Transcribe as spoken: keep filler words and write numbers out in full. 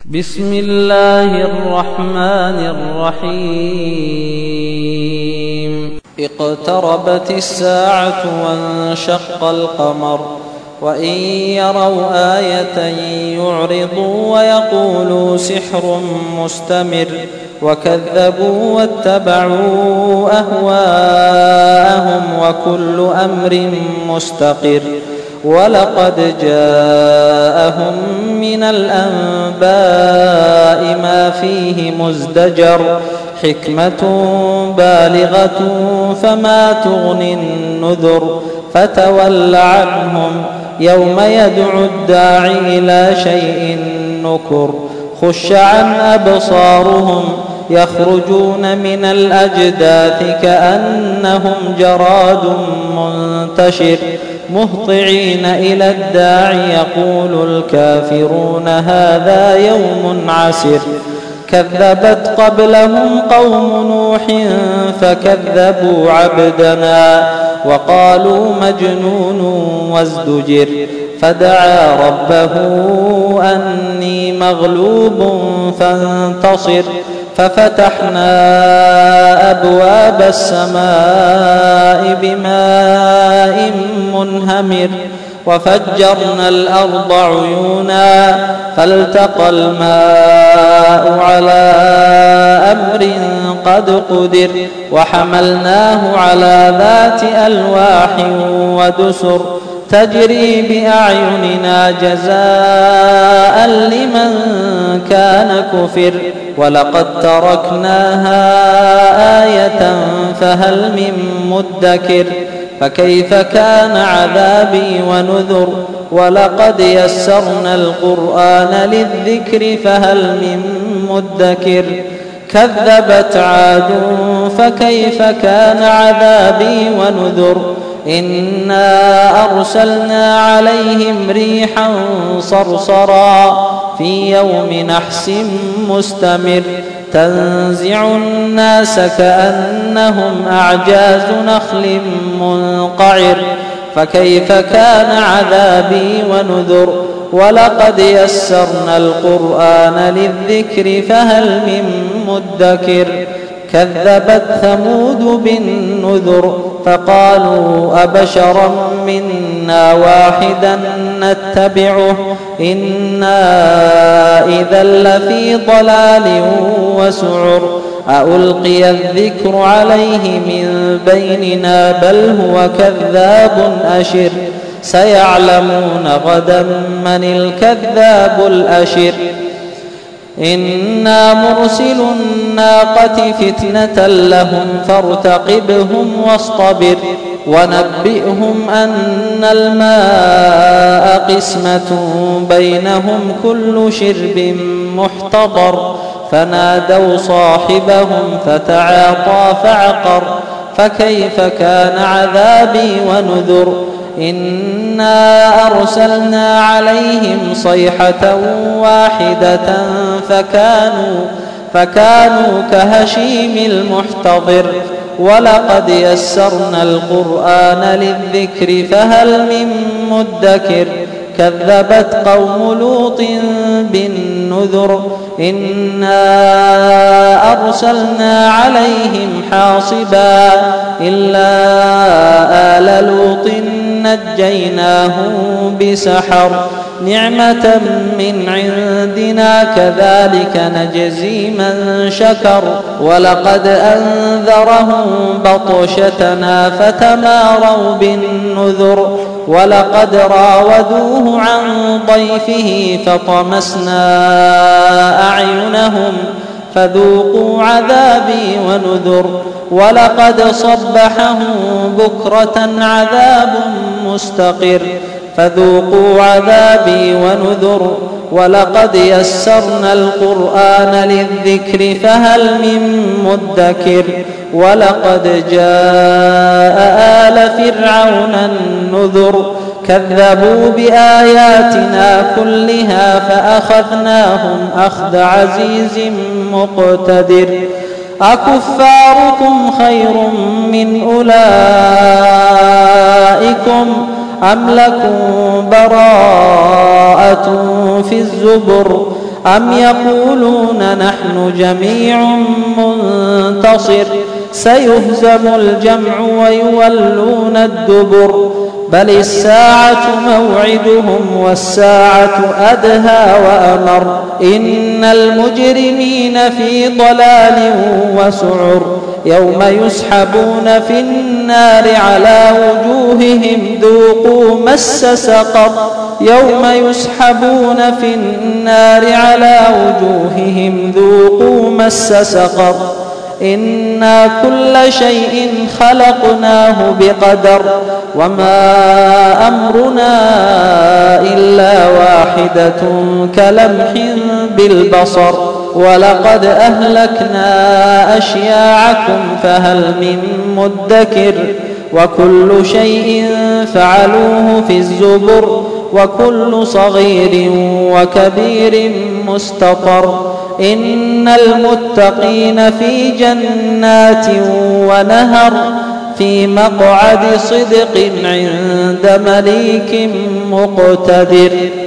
بسم الله الرحمن الرحيم اقتربت الساعة وانشق القمر وإن يروا آية يعرضوا ويقولوا سحر مستمر وكذبوا واتبعوا أهواءهم وكل أمر مستقر ولقد جاءهم من الأنباء ما فيه مزدجر حكمة بالغة فما تغني النذر فتول عنهم يوم يدعو الداعي إلى شيء نكر خش عن أبصارهم يخرجون من الأجداث كأنهم جراد منتشر مهطعين إلى الداعي يقول الكافرون هذا يوم عسر كذبت قبلهم قوم نوح فكذبوا عبدنا وقالوا مجنون وازدجر فدعا ربه أني مغلوب فانتصر ففتحنا أبواب السماء بماء منهمر وفجرنا الأرض عيونا فالتقى الماء على أمر قد قدر وحملناه على ذات ألواح ودسر تجري بأعيننا جزاء لمن كان كفر ولقد تركناها آية فهل من مدكر فكيف كان عذابي ونذر ولقد يسرنا القرآن للذكر فهل من مدكر كذبت عاد فكيف كان عذابي ونذر إنا أرسلنا عليهم ريحا صرصرا في يوم نحس مستمر تنزع الناس كأنهم أعجاز نخل منقعر فكيف كان عذابي ونذر ولقد يسرنا القرآن للذكر فهل من مدكر كذبت ثمود بالنذر فقالوا أبشرا منا واحدا نتبعه إنا إذا لفي ضلال وسعر ألقي الذكر عليه من بيننا بل هو كذاب أشر سيعلمون غدا من الكذاب الأشر إنا مرسل الناقة فتنة لهم فارتقبهم واصطبر ونبئهم أن الماء قسمة بينهم كل شرب محتضر فنادوا صاحبهم فتعاطى فعقر فكيف كان عذابي ونذر إنا أرسلنا عليهم صيحة واحدة فكانوا, فكانوا كهشيم المحتضر ولقد يسرنا القرآن للذكر فهل من مدكر كذبت قوم لوط بالنذر إنا أرسلنا عليهم حاصبا إلا آل لوط نجيناهم بسحر نعمة من عندنا كذلك نجزي من شكر ولقد أنذرهم بطشتنا فتماروا بالنذر ولقد راودوه عن ضيفه فطمسنا أعينهم فذوقوا عذابي ونذر ولقد صبحهم بكرة عذاب مستقر فذوقوا عذابي ونذر ولقد يسرنا القرآن للذكر فهل من مدكر ولقد جاء آل فرعون النذر كذبوا بآياتنا كلها فأخذناهم أخذ عزيز مقتدر أكفاركم خير من أولئكم أم لكم براءة في الزبر أم يقولون نحن جميع منتصر سيهزم الجمع ويولون الدبر بل الساعة موعدهم والساعة أدهى وأمر إن المجرمين في ضلال وسعر يوم يسحبون في النار على وجوههم ذوقوا مس سقر يوم يسحبون في النار على وجوههم ذوقوا مس سقر إنا كل شيء خلقناه بقدر وما أمرنا إلا واحدة كلمح بالبصر ولقد أهلكنا أشياعكم فهل من مدكر وكل شيء فعلوه في الزبر وكل صغير وكبير مستطر إن المتقين في جنات ونهر في مقعد صدق عند مليك مقتدر.